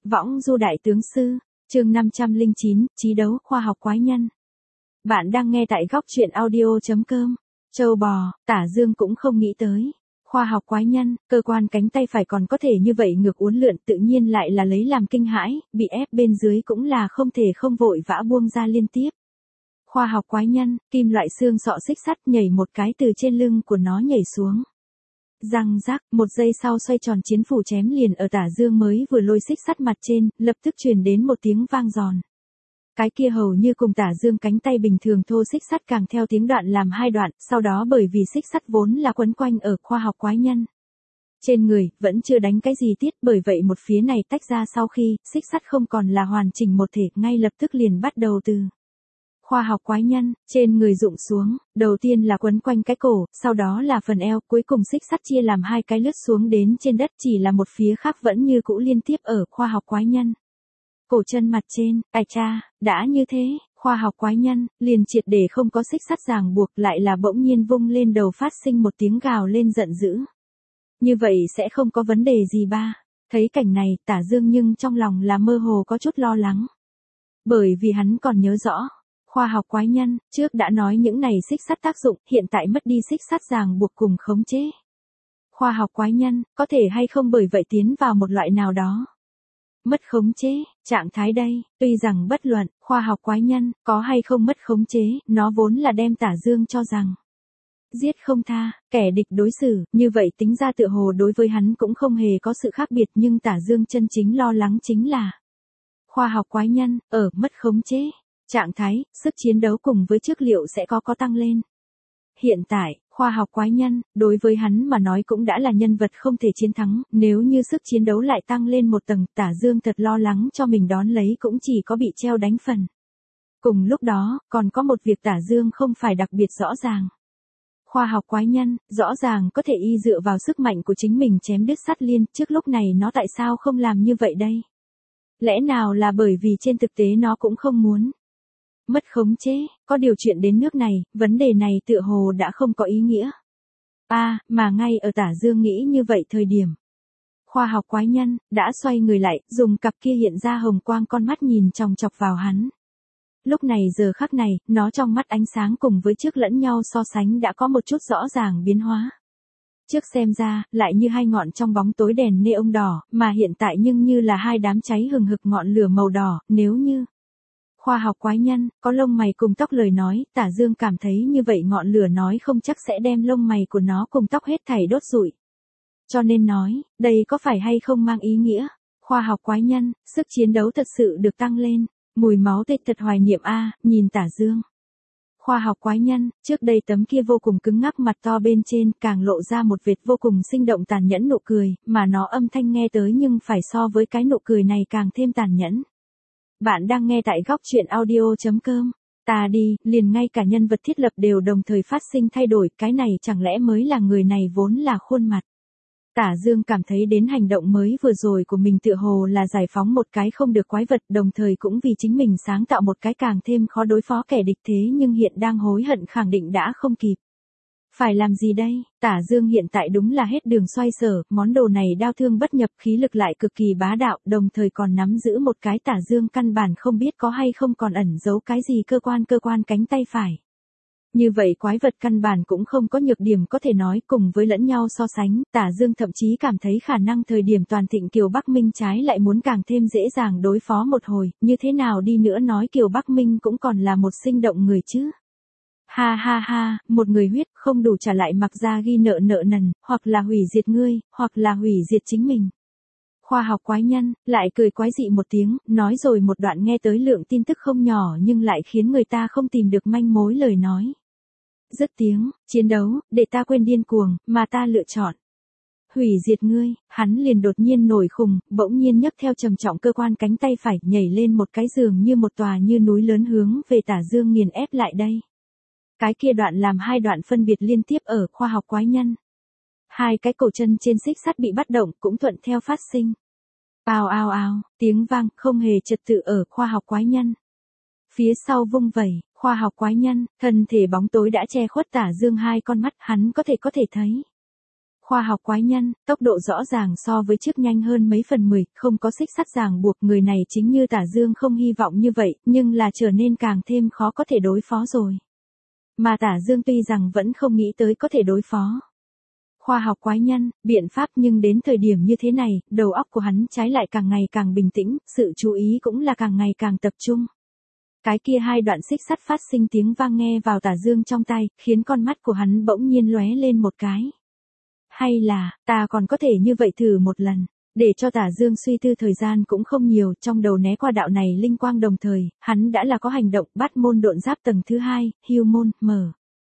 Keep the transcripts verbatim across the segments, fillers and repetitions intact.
Võng du đại tướng sư, chương năm trăm lẻ chín, trí đấu khoa học quái nhân. Bạn đang nghe tại góc truyện audio.com. Châu bò, Tả Dương cũng không nghĩ tới. Khoa học quái nhân, cơ quan cánh tay phải còn có thể như vậy ngược uốn lượn, tự nhiên lại là lấy làm kinh hãi, bị ép bên dưới cũng là không thể không vội vã buông ra liên tiếp. Khoa học quái nhân, kim loại xương sọ xích sắt nhảy một cái từ trên lưng của nó nhảy xuống. Răng rắc, một giây sau xoay tròn chiến phủ chém liền ở Tả Dương mới vừa lôi xích sắt mặt trên, lập tức truyền đến một tiếng vang giòn. Cái kia hầu như cùng Tả Dương cánh tay bình thường thô xích sắt càng theo tiếng đoạn làm hai đoạn, sau đó bởi vì xích sắt vốn là quấn quanh ở khoa học quái nhân trên người, vẫn chưa đánh cái gì tiết, bởi vậy một phía này tách ra sau khi, xích sắt không còn là hoàn chỉnh một thể, ngay lập tức liền bắt đầu từ khoa học quái nhân, trên người rụng xuống, đầu tiên là quấn quanh cái cổ, sau đó là phần eo, cuối cùng xích sắt chia làm hai cái lướt xuống đến trên đất, chỉ là một phía khác vẫn như cũ liên tiếp ở khoa học quái nhân. Cổ chân mặt trên, ai cha, đã như thế, khoa học quái nhân, liền triệt để không có xích sắt ràng buộc, lại là bỗng nhiên vung lên đầu phát sinh một tiếng gào lên giận dữ. Như vậy sẽ không có vấn đề gì ba. Thấy cảnh này, Tả Dương nhưng trong lòng là mơ hồ có chút lo lắng. Bởi vì hắn còn nhớ rõ. Khoa học quái nhân, trước đã nói những này xích sắt tác dụng, hiện tại mất đi xích sắt ràng buộc cùng khống chế. Khoa học quái nhân, có thể hay không bởi vậy tiến vào một loại nào đó. Mất khống chế, trạng thái đây, tuy rằng bất luận, khoa học quái nhân, có hay không mất khống chế, nó vốn là đem Tả Dương cho rằng. Giết không tha, kẻ địch đối xử, như vậy tính ra tựa hồ đối với hắn cũng không hề có sự khác biệt, nhưng Tả Dương chân chính lo lắng chính là. Khoa học quái nhân, ở mất khống chế. Trạng thái, sức chiến đấu cùng với trước liệu sẽ có có tăng lên. Hiện tại, khoa học quái nhân, đối với hắn mà nói cũng đã là nhân vật không thể chiến thắng, nếu như sức chiến đấu lại tăng lên một tầng, Tả Dương thật lo lắng cho mình đón lấy cũng chỉ có bị treo đánh phần. Cùng lúc đó, còn có một việc Tả Dương không phải đặc biệt rõ ràng. Khoa học quái nhân, rõ ràng có thể y dựa vào sức mạnh của chính mình chém đứt sắt liên, trước lúc này nó tại sao không làm như vậy đây? Lẽ nào là bởi vì trên thực tế nó cũng không muốn. Mất khống chế, có điều chuyện đến nước này, vấn đề này tựa hồ đã không có ý nghĩa. A, à, mà ngay ở Tả Dương nghĩ như vậy thời điểm. Khoa học quái nhân, đã xoay người lại, dùng cặp kia hiện ra hồng quang con mắt nhìn chòng chọc vào hắn. Lúc này giờ khắc này, nó trong mắt ánh sáng cùng với trước lẫn nhau so sánh đã có một chút rõ ràng biến hóa. Trước xem ra, lại như hai ngọn trong bóng tối đèn neon đỏ, mà hiện tại nhưng như là hai đám cháy hừng hực ngọn lửa màu đỏ, nếu như. Khoa học quái nhân, có lông mày cùng tóc lời nói, Tả Dương cảm thấy như vậy ngọn lửa nói không chắc sẽ đem lông mày của nó cùng tóc hết thảy đốt rụi. Cho nên nói, đây có phải hay không mang ý nghĩa, khoa học quái nhân, sức chiến đấu thật sự được tăng lên, mùi máu tươi thật hoài niệm a, nhìn Tả Dương. Khoa học quái nhân, trước đây tấm kia vô cùng cứng ngắc mặt to bên trên càng lộ ra một vệt vô cùng sinh động tàn nhẫn nụ cười, mà nó âm thanh nghe tới nhưng phải so với cái nụ cười này càng thêm tàn nhẫn. Bạn đang nghe tại góc truyện audio.com. Ta đi, liền ngay cả nhân vật thiết lập đều đồng thời phát sinh thay đổi, cái này chẳng lẽ mới là người này vốn là khuôn mặt. Tả Dương cảm thấy đến hành động mới vừa rồi của mình tựa hồ là giải phóng một cái không được quái vật, đồng thời cũng vì chính mình sáng tạo một cái càng thêm khó đối phó kẻ địch, thế nhưng hiện đang hối hận khẳng định đã không kịp. Phải làm gì đây? Tả Dương hiện tại đúng là hết đường xoay sở, món đồ này đao thương bất nhập, khí lực lại cực kỳ bá đạo, đồng thời còn nắm giữ một cái Tả Dương căn bản không biết có hay không còn ẩn giấu cái gì cơ quan cơ quan cánh tay phải. Như vậy quái vật căn bản cũng không có nhược điểm có thể nói, cùng với lẫn nhau so sánh, Tả Dương thậm chí cảm thấy khả năng thời điểm toàn thịnh Kiều Bắc Minh trái lại muốn càng thêm dễ dàng đối phó một hồi, như thế nào đi nữa nói Kiều Bắc Minh cũng còn là một sinh động người chứ. Ha ha ha, một người huyết không đủ trả lại mặc ra ghi nợ nợ nần, hoặc là hủy diệt ngươi, hoặc là hủy diệt chính mình. Khoa học quái nhân, lại cười quái dị một tiếng, nói rồi một đoạn nghe tới lượng tin tức không nhỏ nhưng lại khiến người ta không tìm được manh mối lời nói. Dứt tiếng, chiến đấu, để ta quên điên cuồng, mà ta lựa chọn. Hủy diệt ngươi, hắn liền đột nhiên nổi khùng, bỗng nhiên nhấc theo trầm trọng cơ quan cánh tay phải, nhảy lên một cái giường như một tòa như núi lớn hướng về Tả Dương nghiền ép lại đây. Cái kia đoạn làm hai đoạn phân biệt liên tiếp ở khoa học quái nhân. Hai cái cổ chân trên xích sắt bị bắt động cũng thuận theo phát sinh. Ào ào ào, tiếng vang không hề trật tự ở khoa học quái nhân. Phía sau vung vẩy, khoa học quái nhân, thân thể bóng tối đã che khuất Tả Dương hai con mắt, hắn có thể có thể thấy. Khoa học quái nhân, tốc độ rõ ràng so với trước nhanh hơn mấy phần mười, không có xích sắt ràng buộc, người này chính như Tả Dương không hy vọng như vậy, nhưng là trở nên càng thêm khó có thể đối phó rồi. Mà Tả Dương tuy rằng vẫn không nghĩ tới có thể đối phó khoa học quái nhân, biện pháp, nhưng đến thời điểm như thế này, đầu óc của hắn trái lại càng ngày càng bình tĩnh, sự chú ý cũng là càng ngày càng tập trung. Cái kia hai đoạn xích sắt phát sinh tiếng vang nghe vào Tả Dương trong tay, khiến con mắt của hắn bỗng nhiên lóe lên một cái. Hay là, ta còn có thể như vậy thử một lần. Để cho Tả Dương suy tư thời gian cũng không nhiều, trong đầu né qua đạo này linh quang đồng thời, hắn đã là có hành động bắt môn độn giáp tầng thứ hai, hưu môn, mở.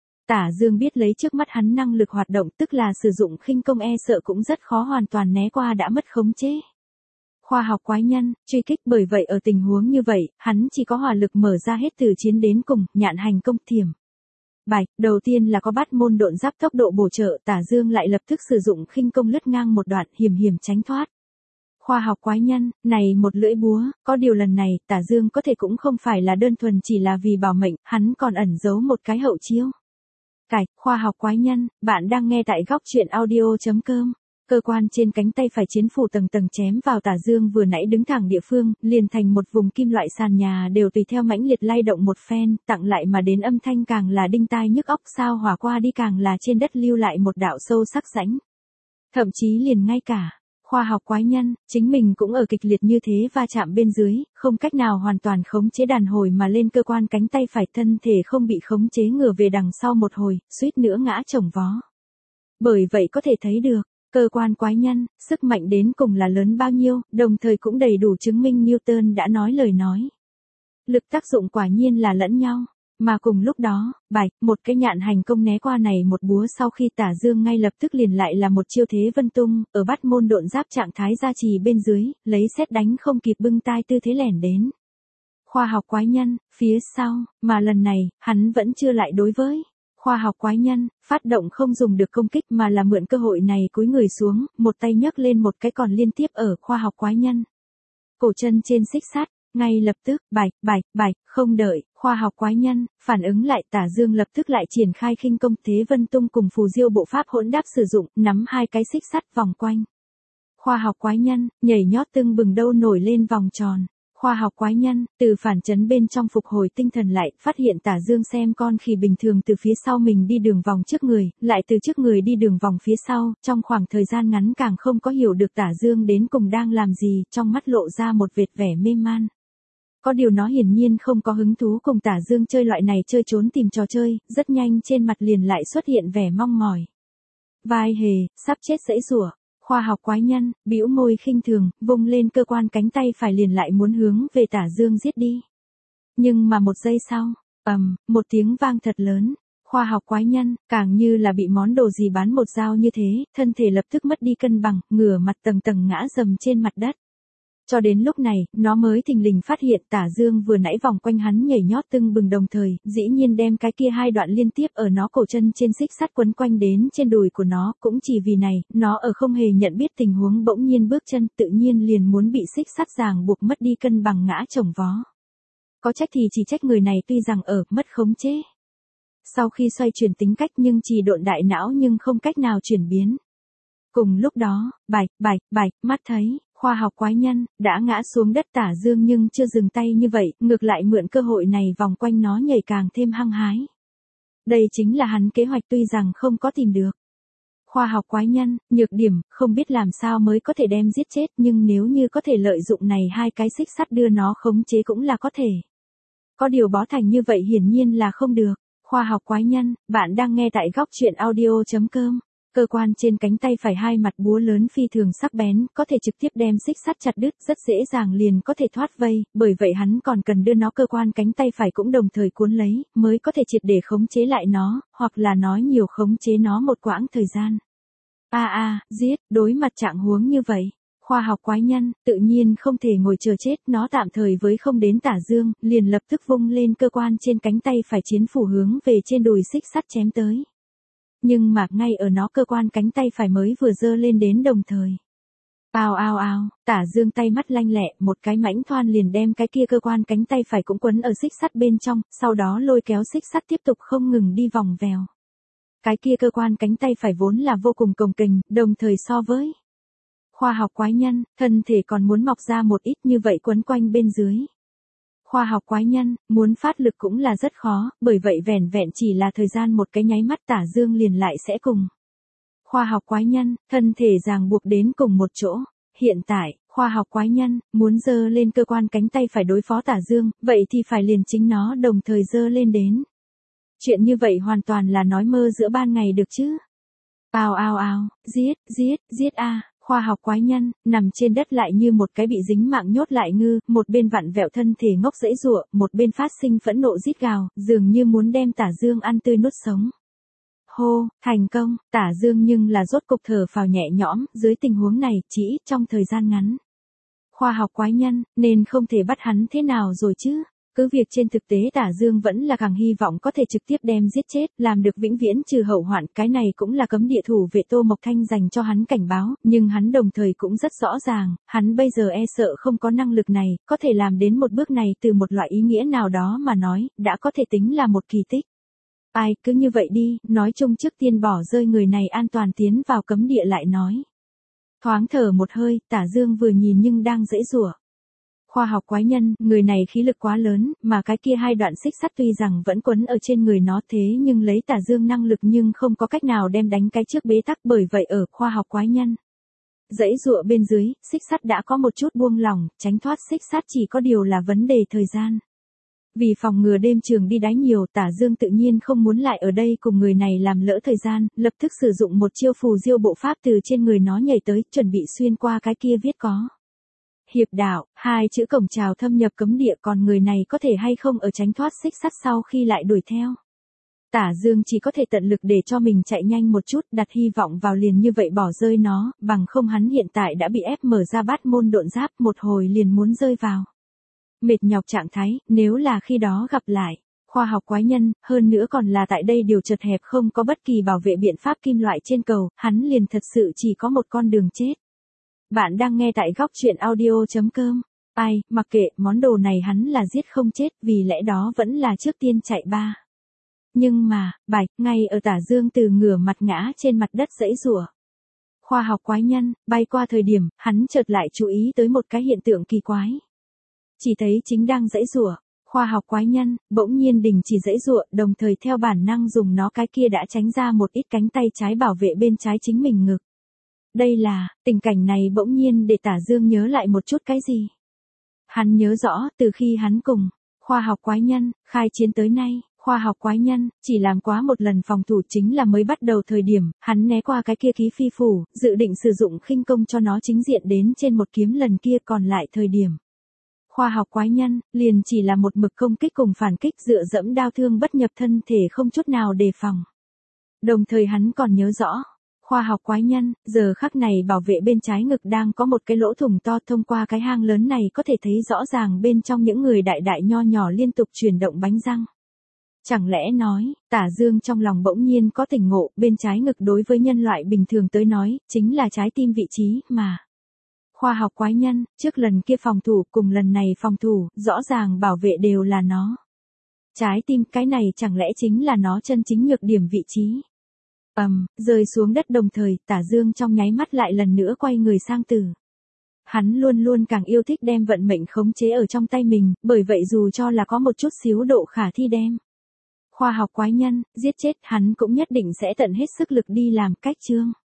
Tả Dương biết lấy trước mắt hắn năng lực hoạt động, tức là sử dụng khinh công e sợ cũng rất khó hoàn toàn né qua đã mất khống chế. Khoa học quái nhân, truy kích, bởi vậy ở tình huống như vậy, hắn chỉ có hỏa lực mở ra hết từ chiến đến cùng, nhạn hành công thiểm. Bạch, đầu tiên là có bắt môn độn giáp tốc độ bổ trợ, Tả Dương lại lập tức sử dụng khinh công lướt ngang một đoạn, hiểm hiểm tránh thoát. Khoa học quái nhân, này một lưỡi búa, có điều lần này, Tả Dương có thể cũng không phải là đơn thuần chỉ là vì bảo mệnh, hắn còn ẩn giấu một cái hậu chiêu. Cải, khoa học quái nhân, bạn đang nghe tại góc truyện audio chấm com. Cơ quan trên cánh tay phải chiến phủ tầng tầng chém vào Tả Dương vừa nãy đứng thẳng địa phương, liền thành một vùng kim loại, sàn nhà đều tùy theo mãnh liệt lay động một phen, tặng lại mà đến âm thanh càng là đinh tai nhức óc, sao hỏa qua đi càng là trên đất lưu lại một đạo sâu sắc rãnh. Thậm chí liền ngay cả khoa học quái nhân, chính mình cũng ở kịch liệt như thế va chạm bên dưới, không cách nào hoàn toàn khống chế đàn hồi mà lên cơ quan cánh tay phải, thân thể không bị khống chế ngửa về đằng sau một hồi, suýt nữa ngã chồng vó. Bởi vậy có thể thấy được, cơ quan quái nhân, sức mạnh đến cùng là lớn bao nhiêu, đồng thời cũng đầy đủ chứng minh Newton đã nói lời nói. Lực tác dụng quả nhiên là lẫn nhau. Mà cùng lúc đó, bạch, một cái nhạn hành công né qua này một búa, sau khi Tả Dương ngay lập tức liền lại là một chiêu thế vân tung, ở bắt môn độn giáp trạng thái gia trì bên dưới, lấy sét đánh không kịp bưng tai tư thế lẻn đến. Khoa học quái nhân, phía sau, mà lần này, hắn vẫn chưa lại đối với khoa học quái nhân, phát động không dùng được công kích mà là mượn cơ hội này cúi người xuống, một tay nhấc lên một cái còn liên tiếp ở khoa học quái nhân. Cổ chân trên xích sắt. Ngay lập tức, bạch, bạch, bạch, không đợi, khoa học quái nhân, phản ứng lại, Tả Dương lập tức lại triển khai khinh công thế vân tung cùng phù diêu bộ pháp hỗn đáp sử dụng, nắm hai cái xích sắt vòng quanh. Khoa học quái nhân, nhảy nhót tưng bừng đâu nổi lên vòng tròn. Khoa học quái nhân, từ phản chấn bên trong phục hồi tinh thần lại, phát hiện Tả Dương xem con khỉ bình thường từ phía sau mình đi đường vòng trước người, lại từ trước người đi đường vòng phía sau, trong khoảng thời gian ngắn càng không có hiểu được Tả Dương đến cùng đang làm gì, trong mắt lộ ra một vệt vẻ mê man. Có điều nó hiển nhiên không có hứng thú cùng Tả Dương chơi loại này chơi trốn tìm trò chơi, rất nhanh trên mặt liền lại xuất hiện vẻ mong mỏi. Vai hề, sắp chết giãy giụa. Khoa học quái nhân, bĩu môi khinh thường, vung lên cơ quan cánh tay phải liền lại muốn hướng về Tả Dương giết đi. Nhưng mà một giây sau, ầm, một tiếng vang thật lớn, khoa học quái nhân, càng như là bị món đồ gì bán một dao như thế, thân thể lập tức mất đi cân bằng, ngửa mặt tầng tầng ngã dầm trên mặt đất. Cho đến lúc này, nó mới thình lình phát hiện Tả Dương vừa nãy vòng quanh hắn nhảy nhót tưng bừng đồng thời, dĩ nhiên đem cái kia hai đoạn liên tiếp ở nó cổ chân trên xích sắt quấn quanh đến trên đùi của nó, cũng chỉ vì này, nó ở không hề nhận biết tình huống bỗng nhiên bước chân, tự nhiên liền muốn bị xích sắt ràng buộc mất đi cân bằng ngã chồng vó. Có trách thì chỉ trách người này tuy rằng ở mất khống chế. Sau khi xoay chuyển tính cách nhưng trì độn đại não nhưng không cách nào chuyển biến. Cùng lúc đó, bạch, bạch, bạch, mắt thấy, khoa học quái nhân, đã ngã xuống đất Tả Dương nhưng chưa dừng tay như vậy, ngược lại mượn cơ hội này vòng quanh nó nhảy càng thêm hăng hái. Đây chính là hắn kế hoạch tuy rằng không có tìm được. Khoa học quái nhân, nhược điểm, không biết làm sao mới có thể đem giết chết, nhưng nếu như có thể lợi dụng này hai cái xích sắt đưa nó khống chế cũng là có thể. Có điều bó thành như vậy hiển nhiên là không được. Khoa học quái nhân, bạn đang nghe tại góc truyện audio chấm com. Cơ quan trên cánh tay phải hai mặt búa lớn phi thường sắc bén, có thể trực tiếp đem xích sắt chặt đứt, rất dễ dàng liền có thể thoát vây, bởi vậy hắn còn cần đưa nó cơ quan cánh tay phải cũng đồng thời cuốn lấy, mới có thể triệt để khống chế lại nó, hoặc là nói nhiều khống chế nó một quãng thời gian. A a, giết, đối mặt trạng huống như vậy, khoa học quái nhân, tự nhiên không thể ngồi chờ chết, nó tạm thời với không đến Tả Dương, liền lập tức vung lên cơ quan trên cánh tay phải chiến phủ hướng về trên đùi xích sắt chém tới. Nhưng mà ngay ở nó cơ quan cánh tay phải mới vừa dơ lên đến đồng thời. Ao ao ao, Tả Dương tay mắt lanh lẹ, một cái mãnh thoan liền đem cái kia cơ quan cánh tay phải cũng quấn ở xích sắt bên trong, sau đó lôi kéo xích sắt tiếp tục không ngừng đi vòng vèo. Cái kia cơ quan cánh tay phải vốn là vô cùng cồng kềnh, đồng thời so với khoa học quái nhân, thân thể còn muốn mọc ra một ít như vậy quấn quanh bên dưới. Khoa học quái nhân, muốn phát lực cũng là rất khó, bởi vậy vẻn vẹn chỉ là thời gian một cái nháy mắt Tả Dương liền lại sẽ cùng khoa học quái nhân, thân thể ràng buộc đến cùng một chỗ. Hiện tại, khoa học quái nhân, muốn dơ lên cơ quan cánh tay phải đối phó Tả Dương, vậy thì phải liền chính nó đồng thời dơ lên đến. Chuyện như vậy hoàn toàn là nói mơ giữa ban ngày được chứ. Ao ao ao, giết, giết, giết a. Khoa học quái nhân, nằm trên đất lại như một cái bị dính mạng nhốt lại ngư, một bên vặn vẹo thân thể ngốc dãy giụa, một bên phát sinh phẫn nộ rít gào, dường như muốn đem Tả Dương ăn tươi nuốt sống. Hô, thành công, Tả Dương nhưng là rốt cục thở phào nhẹ nhõm, dưới tình huống này, chỉ ít trong thời gian ngắn. Khoa học quái nhân, nên không thể bắt hắn thế nào rồi chứ. Cứ việc trên thực tế Tả Dương vẫn là càng hy vọng có thể trực tiếp đem giết chết, làm được vĩnh viễn trừ hậu hoạn, cái này cũng là cấm địa thủ vệ Tô Mộc Thanh dành cho hắn cảnh báo, nhưng hắn đồng thời cũng rất rõ ràng, hắn bây giờ e sợ không có năng lực này, có thể làm đến một bước này từ một loại ý nghĩa nào đó mà nói, đã có thể tính là một kỳ tích. Ai, cứ như vậy đi, nói chung trước tiên bỏ rơi người này an toàn tiến vào cấm địa lại nói. Thoáng thở một hơi, Tả Dương vừa nhìn nhưng đang giãy giụa. Khoa học quái nhân, người này khí lực quá lớn, mà cái kia hai đoạn xích sắt tuy rằng vẫn quấn ở trên người nó thế nhưng lấy Tả Dương năng lực nhưng không có cách nào đem đánh cái trước bế tắc, bởi vậy ở khoa học quái nhân. Giãy giụa bên dưới, xích sắt đã có một chút buông lỏng, tránh thoát xích sắt chỉ có điều là vấn đề thời gian. Vì phòng ngừa đêm trường đi đái nhiều, Tả Dương tự nhiên không muốn lại ở đây cùng người này làm lỡ thời gian, lập tức sử dụng một chiêu phù diêu bộ pháp từ trên người nó nhảy tới, chuẩn bị xuyên qua cái kia viết có hiệp đạo, hai chữ cổng chào thâm nhập cấm địa, còn người này có thể hay không ở tránh thoát xích sắt sau khi lại đuổi theo. Tả Dương chỉ có thể tận lực để cho mình chạy nhanh một chút, đặt hy vọng vào liền như vậy bỏ rơi nó, bằng không hắn hiện tại đã bị ép mở ra bát môn độn giáp, một hồi liền muốn rơi vào mệt nhọc trạng thái, nếu là khi đó gặp lại khoa học quái nhân, hơn nữa còn là tại đây điều chật hẹp không có bất kỳ bảo vệ biện pháp kim loại trên cầu, hắn liền thật sự chỉ có một con đường chết. Bạn đang nghe tại góc truyện audio chấm com. Ai, mặc kệ, món đồ này hắn là giết không chết, vì lẽ đó vẫn là trước tiên chạy ba. Nhưng mà, bạch, ngay ở Tả Dương từ ngửa mặt ngã trên mặt đất giãy giụa. Khoa học quái nhân, bay qua thời điểm, hắn chợt lại chú ý tới một cái hiện tượng kỳ quái. Chỉ thấy chính đang giãy giụa, khoa học quái nhân, bỗng nhiên đình chỉ giãy giụa, đồng thời theo bản năng dùng nó cái kia đã tránh ra một ít cánh tay trái bảo vệ bên trái chính mình ngực. Đây là, tình cảnh này bỗng nhiên để Tả Dương nhớ lại một chút cái gì. Hắn nhớ rõ, từ khi hắn cùng khoa học quái nhân khai chiến tới nay, khoa học quái nhân chỉ làm quá một lần phòng thủ, chính là mới bắt đầu thời điểm, hắn né qua cái kia ký phi phủ, dự định sử dụng khinh công cho nó chính diện đến trên một kiếm, lần kia còn lại thời điểm. Khoa học quái nhân liền chỉ là một mực công kích cùng phản kích, dựa dẫm đao thương bất nhập, thân thể không chút nào đề phòng. Đồng thời hắn còn nhớ rõ, khoa học quái nhân, giờ khắc này bảo vệ bên trái ngực đang có một cái lỗ thủng to, thông qua cái hang lớn này có thể thấy rõ ràng bên trong những người đại đại nho nhỏ liên tục chuyển động bánh răng. Chẳng lẽ nói, Tả Dương trong lòng bỗng nhiên có tỉnh ngộ, bên trái ngực đối với nhân loại bình thường tới nói, chính là trái tim vị trí, mà khoa học quái nhân, trước lần kia phòng thủ cùng lần này phòng thủ, rõ ràng bảo vệ đều là nó. Trái tim, cái này chẳng lẽ chính là nó chân chính nhược điểm vị trí. Ầm, um, rơi xuống đất đồng thời, Tả Dương trong nháy mắt lại lần nữa quay người sang Tử. Hắn luôn luôn càng yêu thích đem vận mệnh khống chế ở trong tay mình, bởi vậy dù cho là có một chút xíu độ khả thi đem khoa học quái nhân giết chết, hắn cũng nhất định sẽ tận hết sức lực đi làm cách chương.